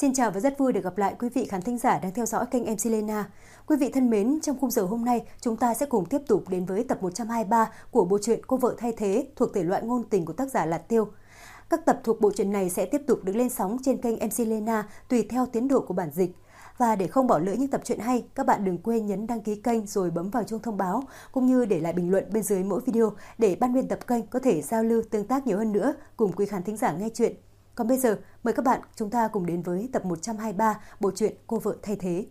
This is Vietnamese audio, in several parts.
Xin chào và rất vui được gặp lại quý vị khán thính giả đang theo dõi kênh MC Lena. Quý vị thân mến, trong khung giờ hôm nay, chúng ta sẽ cùng tiếp tục đến với tập 123 của bộ truyện Cô vợ thay thế thuộc thể loại ngôn tình của tác giả Lạt Tiêu. Các tập thuộc bộ truyện này sẽ tiếp tục được lên sóng trên kênh MC Lena tùy theo tiến độ của bản dịch. Và để không bỏ lỡ những tập truyện hay, các bạn đừng quên nhấn đăng ký kênh rồi bấm vào chuông thông báo, cũng như để lại bình luận bên dưới mỗi video để ban biên tập kênh có thể giao lưu tương tác nhiều hơn nữa cùng quý khán thính giả nghe chuyện. Còn bây giờ, mời các bạn chúng ta cùng đến với tập 123 bộ truyện Cô vợ thay thế.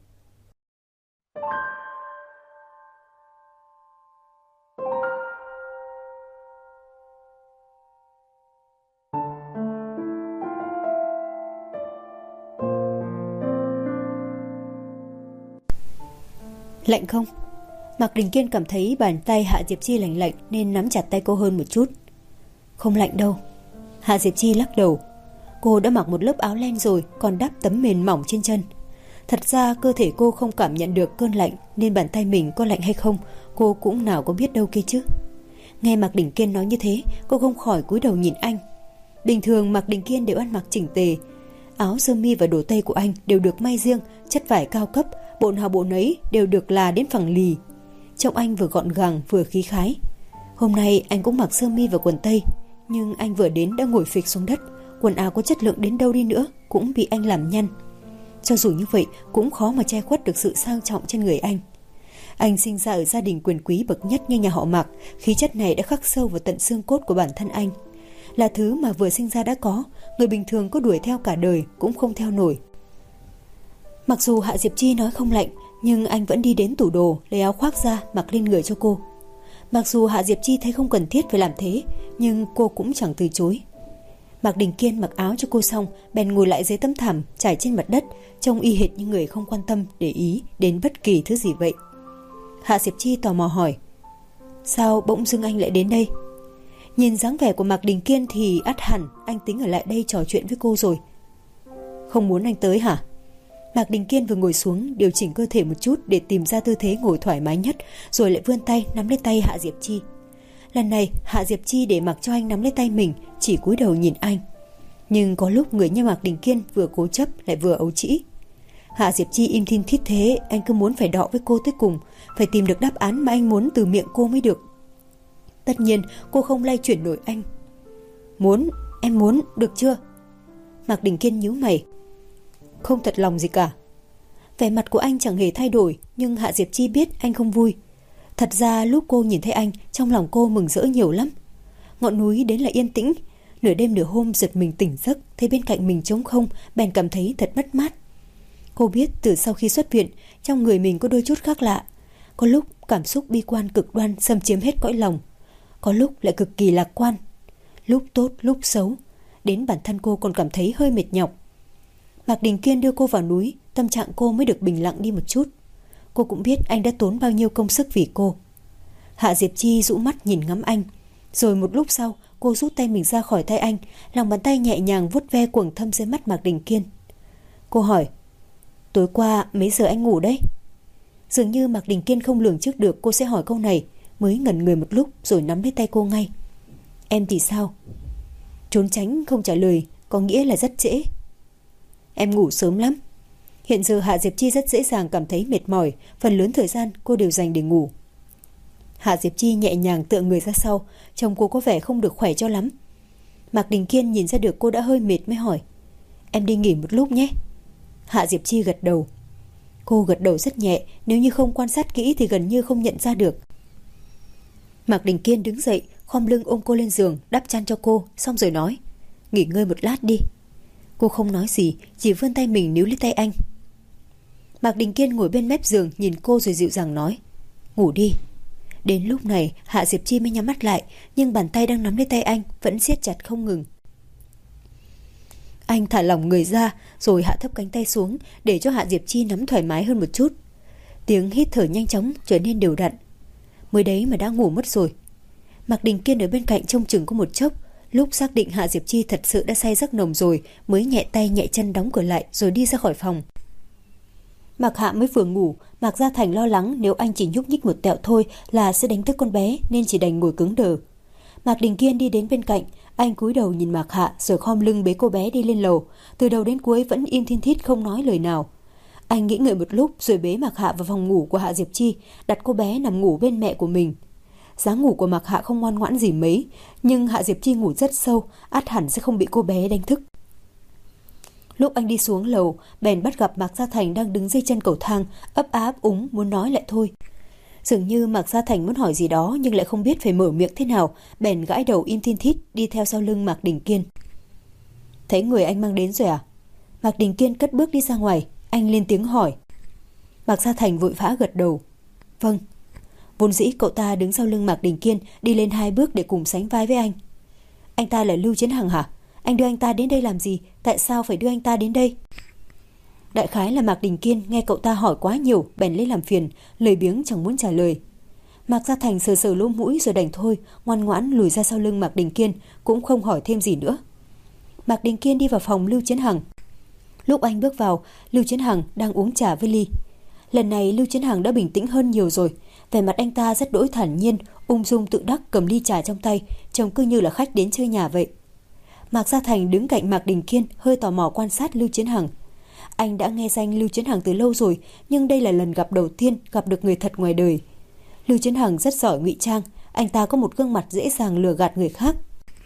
Lạnh không? Mạc Đình Kiên cảm thấy bàn tay Hạ Diệp Chi lạnh lạnh nên nắm chặt tay cô hơn một chút. Không lạnh đâu. Hạ Diệp Chi lắc đầu. Cô đã mặc một lớp áo len rồi, còn đắp tấm mền mỏng trên chân. Thật ra cơ thể cô không cảm nhận được cơn lạnh, nên bàn tay mình có lạnh hay không cô cũng nào có biết đâu kia chứ. Nghe Mạc Đình Kiên nói như thế, cô không khỏi cúi đầu nhìn anh. Bình thường Mạc Đình Kiên đều ăn mặc chỉnh tề. Áo sơ mi và đồ tây của anh đều được may riêng, chất vải cao cấp, bộ nào bộ nấy đều được là đến phẳng lì. Trông anh vừa gọn gàng vừa khí khái. Hôm nay anh cũng mặc sơ mi và quần tây, nhưng anh vừa đến đã ngồi phịch xuống đất. Quần áo có chất lượng đến đâu đi nữa cũng bị anh làm nhăn. Cho dù như vậy cũng khó mà che khuất được sự sang trọng trên người anh. Anh sinh ra ở gia đình quyền quý bậc nhất như nhà họ Mạc. Khí chất này đã khắc sâu vào tận xương cốt của bản thân anh. Là thứ mà vừa sinh ra đã có, người bình thường có đuổi theo cả đời cũng không theo nổi. Mặc dù Hạ Diệp Chi nói không lạnh, nhưng anh vẫn đi đến tủ đồ lấy áo khoác ra mặc lên người cho cô. Mặc dù Hạ Diệp Chi thấy không cần thiết phải làm thế, nhưng cô cũng chẳng từ chối. Mạc Đình Kiên mặc áo cho cô xong, bèn ngồi lại dưới tấm thảm trải trên mặt đất, trông y hệt như người không quan tâm để ý đến bất kỳ thứ gì vậy. Hạ Diệp Chi tò mò hỏi: sao bỗng dưng anh lại đến đây? Nhìn dáng vẻ của Mạc Đình Kiên thì ắt hẳn anh tính ở lại đây trò chuyện với cô rồi. Không muốn anh tới hả? Mạc Đình Kiên vừa ngồi xuống điều chỉnh cơ thể một chút để tìm ra tư thế ngồi thoải mái nhất, rồi lại vươn tay nắm lấy tay Hạ Diệp Chi. Lần này Hạ Diệp Chi để mặc cho anh nắm lấy tay mình, chỉ cúi đầu nhìn anh. Nhưng có lúc người như Mạc Đình Kiên vừa cố chấp lại vừa ấu trĩ. Hạ Diệp Chi im thin thít thế, anh cứ muốn phải đọ với cô tới cùng, phải tìm được đáp án mà anh muốn từ miệng cô mới được. Tất nhiên cô không lay chuyển nổi anh. Em muốn, được chưa? Mạc Đình Kiên nhíu mày. Không thật lòng gì cả. Vẻ mặt của anh chẳng hề thay đổi, nhưng Hạ Diệp Chi biết anh không vui. Thật ra lúc cô nhìn thấy anh, trong lòng cô mừng rỡ nhiều lắm. Ngọn núi đến là yên tĩnh. Nửa đêm nửa hôm giật mình tỉnh giấc, thấy bên cạnh mình trống không, bèn cảm thấy thật mất mát. Cô biết từ sau khi xuất viện, trong người mình có đôi chút khác lạ. Có lúc cảm xúc bi quan cực đoan xâm chiếm hết cõi lòng, có lúc lại cực kỳ lạc quan. Lúc tốt lúc xấu, đến bản thân cô còn cảm thấy hơi mệt nhọc. Mạc Đình Kiên đưa cô vào núi, tâm trạng cô mới được bình lặng đi một chút. Cô cũng biết anh đã tốn bao nhiêu công sức vì cô. Hạ Diệp Chi dụ mắt nhìn ngắm anh. Rồi một lúc sau cô rút tay mình ra khỏi tay anh, lòng bàn tay nhẹ nhàng vuốt ve quầng thâm dưới mắt Mạc Đình Kiên. Cô hỏi: tối qua mấy giờ anh ngủ đấy? Dường như Mạc Đình Kiên không lường trước được cô sẽ hỏi câu này, mới ngẩn người một lúc rồi nắm lấy tay cô ngay. Em thì sao? Trốn tránh không trả lời có nghĩa là rất trễ. Em ngủ sớm lắm. Hiện giờ Hạ Diệp Chi rất dễ dàng cảm thấy mệt mỏi, phần lớn thời gian cô đều dành để ngủ. Hạ Diệp Chi nhẹ nhàng tựa người ra sau, trông cô có vẻ không được khỏe cho lắm. Mạc Đình Kiên nhìn ra được cô đã hơi mệt mới hỏi: em đi nghỉ một lúc nhé. Hạ Diệp Chi gật đầu. Cô gật đầu rất nhẹ, nếu như không quan sát kỹ thì gần như không nhận ra được. Mạc Đình Kiên đứng dậy, khom lưng ôm cô lên giường, đắp chăn cho cô, xong rồi nói: nghỉ ngơi một lát đi. Cô không nói gì, chỉ vươn tay mình níu lấy tay anh. Mạc Đình Kiên ngồi bên mép giường nhìn cô rồi dịu dàng nói: ngủ đi. Đến lúc này Hạ Diệp Chi mới nhắm mắt lại, nhưng bàn tay đang nắm lấy tay anh vẫn siết chặt không ngừng. Anh thả lỏng người ra rồi hạ thấp cánh tay xuống để cho Hạ Diệp Chi nắm thoải mái hơn một chút. Tiếng hít thở nhanh chóng trở nên đều đặn. Mới đấy mà đã ngủ mất rồi. Mạc Đình Kiên ở bên cạnh trông chừng có một chốc, lúc xác định Hạ Diệp Chi thật sự đã say giấc nồng rồi mới nhẹ tay nhẹ chân đóng cửa lại rồi đi ra khỏi phòng. Mạc Hạ mới vừa ngủ, Mạc Gia Thành lo lắng nếu anh chỉ nhúc nhích một tẹo thôi là sẽ đánh thức con bé, nên chỉ đành ngồi cứng đờ. Mạc Đình Kiên đi đến bên cạnh, anh cúi đầu nhìn Mạc Hạ rồi khom lưng bế cô bé đi lên lầu, từ đầu đến cuối vẫn im thiên thít không nói lời nào. Anh nghĩ ngợi một lúc rồi bế Mạc Hạ vào phòng ngủ của Hạ Diệp Chi, đặt cô bé nằm ngủ bên mẹ của mình. Dáng ngủ của Mạc Hạ không ngoan ngoãn gì mấy, nhưng Hạ Diệp Chi ngủ rất sâu, ắt hẳn sẽ không bị cô bé đánh thức. Lúc anh đi xuống lầu, bèn bắt gặp Mạc Gia Thành đang đứng dưới chân cầu thang, ấp á ấp úng muốn nói lại thôi. Dường như Mạc Gia Thành muốn hỏi gì đó nhưng lại không biết phải mở miệng thế nào, bèn gãi đầu im thiên thít đi theo sau lưng Mạc Đình Kiên. Thấy người anh mang đến rồi à? Mạc Đình Kiên cất bước đi ra ngoài, anh lên tiếng hỏi. Mạc Gia Thành vội vã gật đầu. Vâng. Vốn dĩ cậu ta đứng sau lưng Mạc Đình Kiên, đi lên 2 bước để cùng sánh vai với anh. Anh ta là Lưu Chiến Hằng hả? Anh đưa anh ta đến đây làm gì? Tại sao phải đưa anh ta đến đây? Đại khái là Mạc Đình Kiên nghe cậu ta hỏi quá nhiều, bèn lấy làm phiền, lười biếng chẳng muốn trả lời. Mạc Gia Thành sờ sờ lỗ mũi rồi đành thôi, ngoan ngoãn lùi ra sau lưng Mạc Đình Kiên, cũng không hỏi thêm gì nữa. Mạc Đình Kiên đi vào phòng Lưu Chiến Hằng. Lúc anh bước vào, Lưu Chiến Hằng đang uống trà với ly. Lần này Lưu Chiến Hằng đã bình tĩnh hơn nhiều rồi, vẻ mặt anh ta rất đỗi thản nhiên, ung dung tự đắc cầm ly trà trong tay, trông cứ như là khách đến chơi nhà vậy. Mạc Gia Thành đứng cạnh Mạc Đình Kiên, hơi tò mò quan sát Lưu Chiến Hằng. Anh đã nghe danh Lưu Chiến Hằng từ lâu rồi, nhưng đây là lần gặp đầu tiên gặp được người thật ngoài đời. Lưu Chiến Hằng rất giỏi ngụy trang, anh ta có một gương mặt dễ dàng lừa gạt người khác.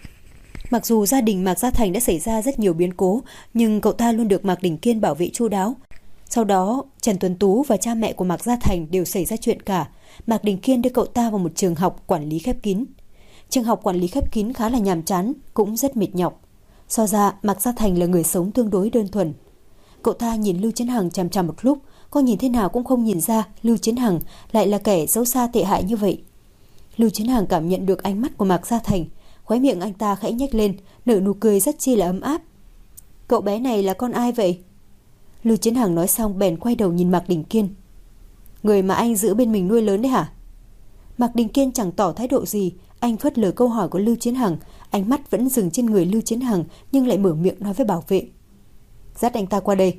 Mặc dù gia đình Mạc Gia Thành đã xảy ra rất nhiều biến cố, nhưng cậu ta luôn được Mạc Đình Kiên bảo vệ chu đáo. Sau đó, Trần Tuấn Tú và cha mẹ của Mạc Gia Thành đều xảy ra chuyện cả. Mạc Đình Kiên đưa cậu ta vào một trường học quản lý khép kín. Trường học quản lý khép kín khá là nhàm chán, cũng rất mệt nhọc. So ra, Mạc Gia Thành là người sống tương đối đơn thuần. Cậu ta nhìn Lưu Chiến Hằng chằm chằm một lúc, có nhìn thế nào cũng không nhìn ra Lưu Chiến Hằng lại là kẻ xấu xa tệ hại như vậy. Lưu Chiến Hằng cảm nhận được ánh mắt của Mạc Gia Thành, khóe miệng anh ta khẽ nhếch lên, nở nụ cười rất chi là ấm áp. Cậu bé này là con ai vậy? Lưu Chiến Hằng nói xong bèn quay đầu nhìn Mạc Đình Kiên. Người mà anh giữ bên mình nuôi lớn đấy hả? Mạc Đình Kiên chẳng tỏ thái độ gì, anh phớt lờ câu hỏi của Lưu Chiến Hằng, ánh mắt vẫn dừng trên người Lưu Chiến Hằng nhưng lại mở miệng nói với bảo vệ. Dắt anh ta qua đây.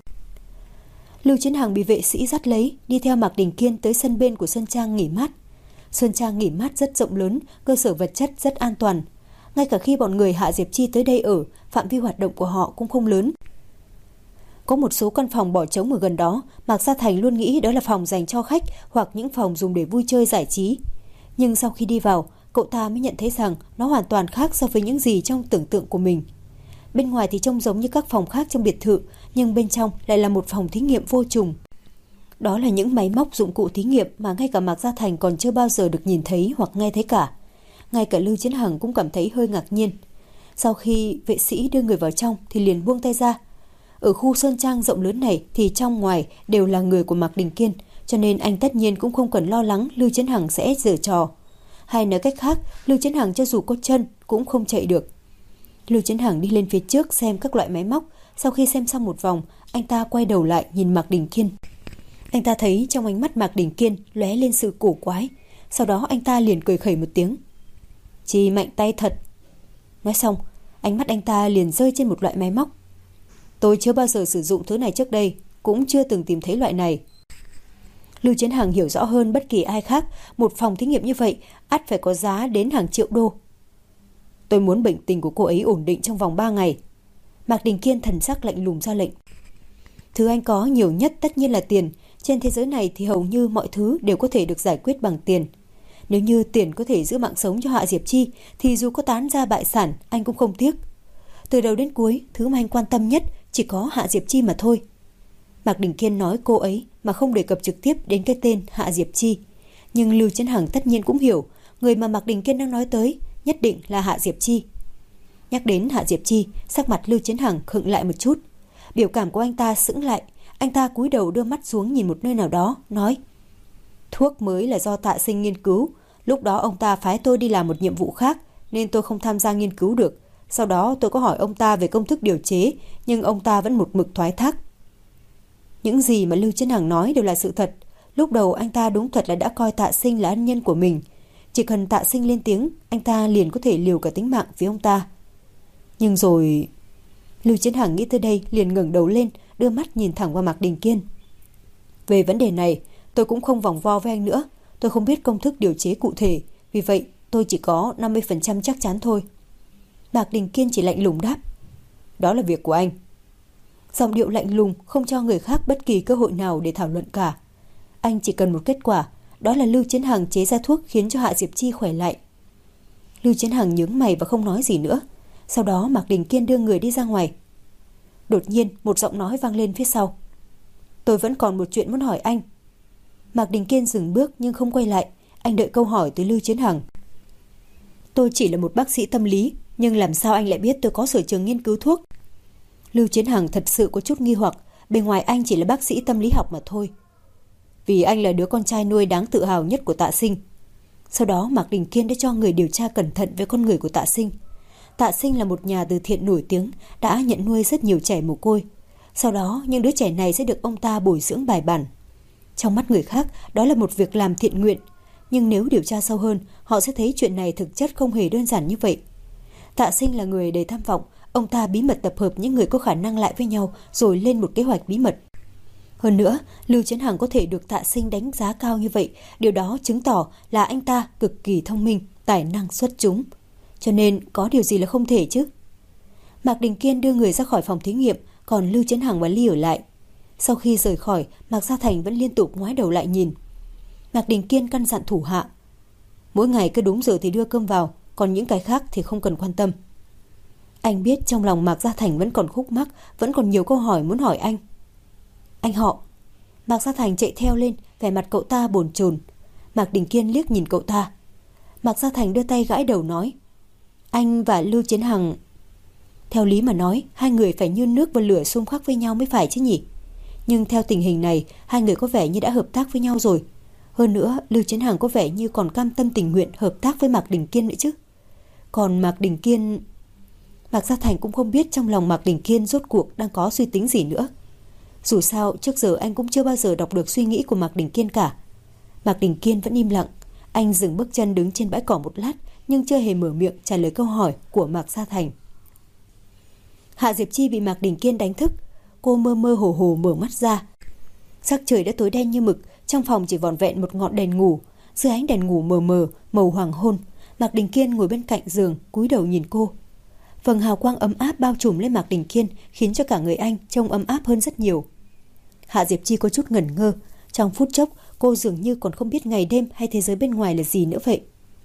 Lưu Chiến Hằng bị vệ sĩ dắt lấy, đi theo Mạc Đình Kiên tới sân bên của Sơn Trang nghỉ mát. Sơn Trang nghỉ mát rất rộng lớn, cơ sở vật chất rất an toàn. Ngay cả khi bọn người Hạ Diệp Chi tới đây ở, phạm vi hoạt động của họ cũng không lớn. Có một số căn phòng bỏ trống ở gần đó, Mạc Gia Thành luôn nghĩ đó là phòng dành cho khách hoặc những phòng dùng để vui chơi giải trí. Nhưng sau khi đi vào, cậu ta mới nhận thấy rằng nó hoàn toàn khác so với những gì trong tưởng tượng của mình. Bên ngoài thì trông giống như các phòng khác trong biệt thự, nhưng bên trong lại là một phòng thí nghiệm vô trùng. Đó là những máy móc dụng cụ thí nghiệm mà ngay cả Mạc Gia Thành còn chưa bao giờ được nhìn thấy hoặc nghe thấy cả. Ngay cả Lưu Chiến Hằng cũng cảm thấy hơi ngạc nhiên. Sau khi vệ sĩ đưa người vào trong thì liền buông tay ra. Ở khu Sơn Trang rộng lớn này thì trong ngoài đều là người của Mạc Đình Kiên, cho nên anh tất nhiên cũng không cần lo lắng Lưu Chiến Hằng sẽ giở trò. Hay nói cách khác, Lưu Chiến Hằng cho dù có chân cũng không chạy được. Lưu Chiến Hằng đi lên phía trước xem các loại máy móc. Sau khi xem xong một vòng, anh ta quay đầu lại nhìn Mạc Đình Kiên. Anh ta thấy trong ánh mắt Mạc Đình Kiên lóe lên sự cổ quái. Sau đó anh ta liền cười khẩy một tiếng. Chị mạnh tay thật. Nói xong, ánh mắt anh ta liền rơi trên một loại máy móc. Tôi chưa bao giờ sử dụng thứ này trước đây, cũng chưa từng tìm thấy loại này. Lưu Chiến Hằng hiểu rõ hơn bất kỳ ai khác, một phòng thí nghiệm như vậy ắt phải có giá đến hàng triệu đô. Tôi muốn bệnh tình của cô ấy ổn định trong vòng 3 ngày. Mạc Đình Kiên thần sắc lạnh lùng ra lệnh. Thứ anh có nhiều nhất tất nhiên là tiền. Trên thế giới này thì hầu như mọi thứ đều có thể được giải quyết bằng tiền. Nếu như tiền có thể giữ mạng sống cho Hạ Diệp Chi thì dù có tán ra bại sản anh cũng không tiếc. Từ đầu đến cuối, thứ mà anh quan tâm nhất chỉ có Hạ Diệp Chi mà thôi. Mạc Đình Kiên nói cô ấy mà không đề cập trực tiếp đến cái tên Hạ Diệp Chi. Nhưng Lưu Chiến Hằng tất nhiên cũng hiểu, người mà Mạc Đình Kiên đang nói tới nhất định là Hạ Diệp Chi. Nhắc đến Hạ Diệp Chi, sắc mặt Lưu Chiến Hằng khựng lại một chút. Biểu cảm của anh ta sững lại, anh ta cúi đầu đưa mắt xuống nhìn một nơi nào đó, nói: Thuốc mới là do Tạ Sinh nghiên cứu, lúc đó ông ta phái tôi đi làm một nhiệm vụ khác nên tôi không tham gia nghiên cứu được. Sau đó tôi có hỏi ông ta về công thức điều chế, nhưng ông ta vẫn một mực thoái thác. Những gì mà Lưu Chiến Hằng nói đều là sự thật. Lúc đầu anh ta đúng thật là đã coi Tạ Sinh là ân nhân của mình. Chỉ cần Tạ Sinh lên tiếng, anh ta liền có thể liều cả tính mạng vì ông ta. Nhưng rồi... Lưu Chiến Hằng nghĩ tới đây liền ngẩng đầu lên, đưa mắt nhìn thẳng vào Mạc Đình Kiên. Về vấn đề này, tôi cũng không vòng vo với anh nữa. Tôi không biết công thức điều chế cụ thể, vì vậy tôi chỉ có 50% chắc chắn thôi. Mạc Đình Kiên chỉ lạnh lùng đáp. Đó là việc của anh. Giọng điệu lạnh lùng không cho người khác bất kỳ cơ hội nào để thảo luận cả. Anh chỉ cần một kết quả, đó là Lưu Chiến Hằng chế ra thuốc khiến cho Hạ Diệp Chi khỏe lại. Lưu Chiến Hằng nhướng mày và không nói gì nữa. Sau đó Mạc Đình Kiên đưa người đi ra ngoài. Đột nhiên một giọng nói vang lên phía sau. Tôi vẫn còn một chuyện muốn hỏi anh. Mạc Đình Kiên dừng bước nhưng không quay lại. Anh đợi câu hỏi từ Lưu Chiến Hằng. Tôi chỉ là một bác sĩ tâm lý, nhưng làm sao anh lại biết tôi có sở trường nghiên cứu thuốc? Lưu Chiến Hằng thật sự có chút nghi hoặc. Bề ngoài anh chỉ là bác sĩ tâm lý học mà thôi. Vì anh là đứa con trai nuôi đáng tự hào nhất của Tạ Sinh. Sau đó Mạc Đình Kiên đã cho người điều tra cẩn thận về con người của Tạ Sinh. Tạ Sinh là một nhà từ thiện nổi tiếng, đã nhận nuôi rất nhiều trẻ mồ côi. Sau đó những đứa trẻ này sẽ được ông ta bồi dưỡng bài bản. Trong mắt người khác, đó là một việc làm thiện nguyện. Nhưng nếu điều tra sâu hơn, họ sẽ thấy chuyện này thực chất không hề đơn giản như vậy. Tạ Sinh là người đầy tham vọng. Ông ta bí mật tập hợp những người có khả năng lại với nhau rồi lên một kế hoạch bí mật. Hơn nữa, Lưu Chiến Hằng có thể được Tạ Sinh đánh giá cao như vậy, điều đó chứng tỏ là anh ta cực kỳ thông minh, tài năng xuất chúng. Cho nên có điều gì là không thể chứ? Mạc Đình Kiên đưa người ra khỏi phòng thí nghiệm, còn Lưu Chiến Hằng và Ly ở lại. Sau khi rời khỏi, Mạc Gia Thành vẫn liên tục ngoái đầu lại nhìn. Mạc Đình Kiên căn dặn thủ hạ. Mỗi ngày cứ đúng giờ thì đưa cơm vào, còn những cái khác thì không cần quan tâm. Anh biết trong lòng Mạc Gia Thành vẫn còn khúc mắc, vẫn còn nhiều câu hỏi muốn hỏi anh. Anh họ. Mạc Gia Thành chạy theo lên, vẻ mặt cậu ta bồn chồn. Mạc Đình Kiên liếc nhìn cậu ta. Mạc Gia Thành đưa tay gãi đầu nói. Anh và Lưu Chiến Hằng... Theo lý mà nói, hai người phải như nước và lửa xung khắc với nhau mới phải chứ nhỉ? Nhưng theo tình hình này, hai người có vẻ như đã hợp tác với nhau rồi. Hơn nữa, Lưu Chiến Hằng có vẻ như còn cam tâm tình nguyện hợp tác với Mạc Đình Kiên nữa chứ. Còn Mạc Đình Kiên... Mạc Gia Thành cũng không biết trong lòng Mạc Đình Kiên rốt cuộc đang có suy tính gì nữa. Dù sao, trước giờ anh cũng chưa bao giờ đọc được suy nghĩ của Mạc Đình Kiên cả. Mạc Đình Kiên vẫn im lặng. Anh dừng bước chân đứng trên bãi cỏ một lát, nhưng chưa hề mở miệng trả lời câu hỏi của Mạc Gia Thành. Hạ Diệp Chi bị Mạc Đình Kiên đánh thức. Cô mơ mơ hồ hồ mở mắt ra. Sắc trời đã tối đen như mực, trong phòng chỉ vỏn vẹn một ngọn đèn ngủ. Dưới ánh đèn ngủ mờ mờ, màu hoàng hôn, Mạc Đình Kiên ngồi bên cạnh giường, cúi đầu nhìn cô. Vầng hào quang ấm áp bao trùm lên Mạc Đình Kiên, khiến cho cả người anh trông ấm áp hơn rất nhiều. Hạ Diệp Chi có chút ngẩn ngơ. Trong phút chốc, cô dường như còn không biết ngày đêm hay thế giới bên ngoài là gì nữa vậy.